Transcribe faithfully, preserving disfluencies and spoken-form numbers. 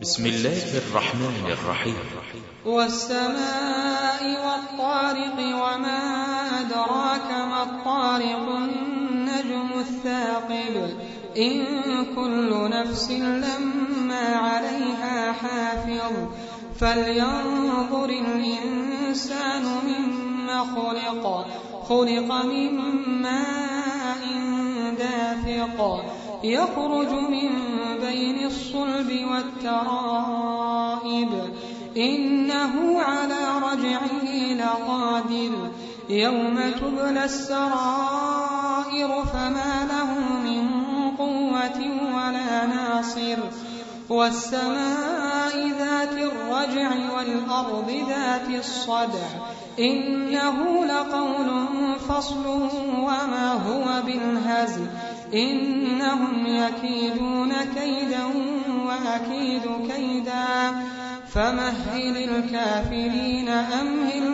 بسم الله الرحمن الرحيم. والسماء والطارق وما أدراك ما الطارق النجم الثاقب إن كل نفس لما عليها حافظ فلينظر الإنسان مما خلق خلق من ماء دافق يخرج من بين الصلب والترائب إنه على رجعه لقادر يوم تبلى السرائر فما له من قوة ولا ناصر والسماء ذات الرجع والأرض ذات الصدع إنه لقول فصل وما هو بالهزل إنهم يكيدون كيدا وأكيد كيدا فمهل الكافرين أمهل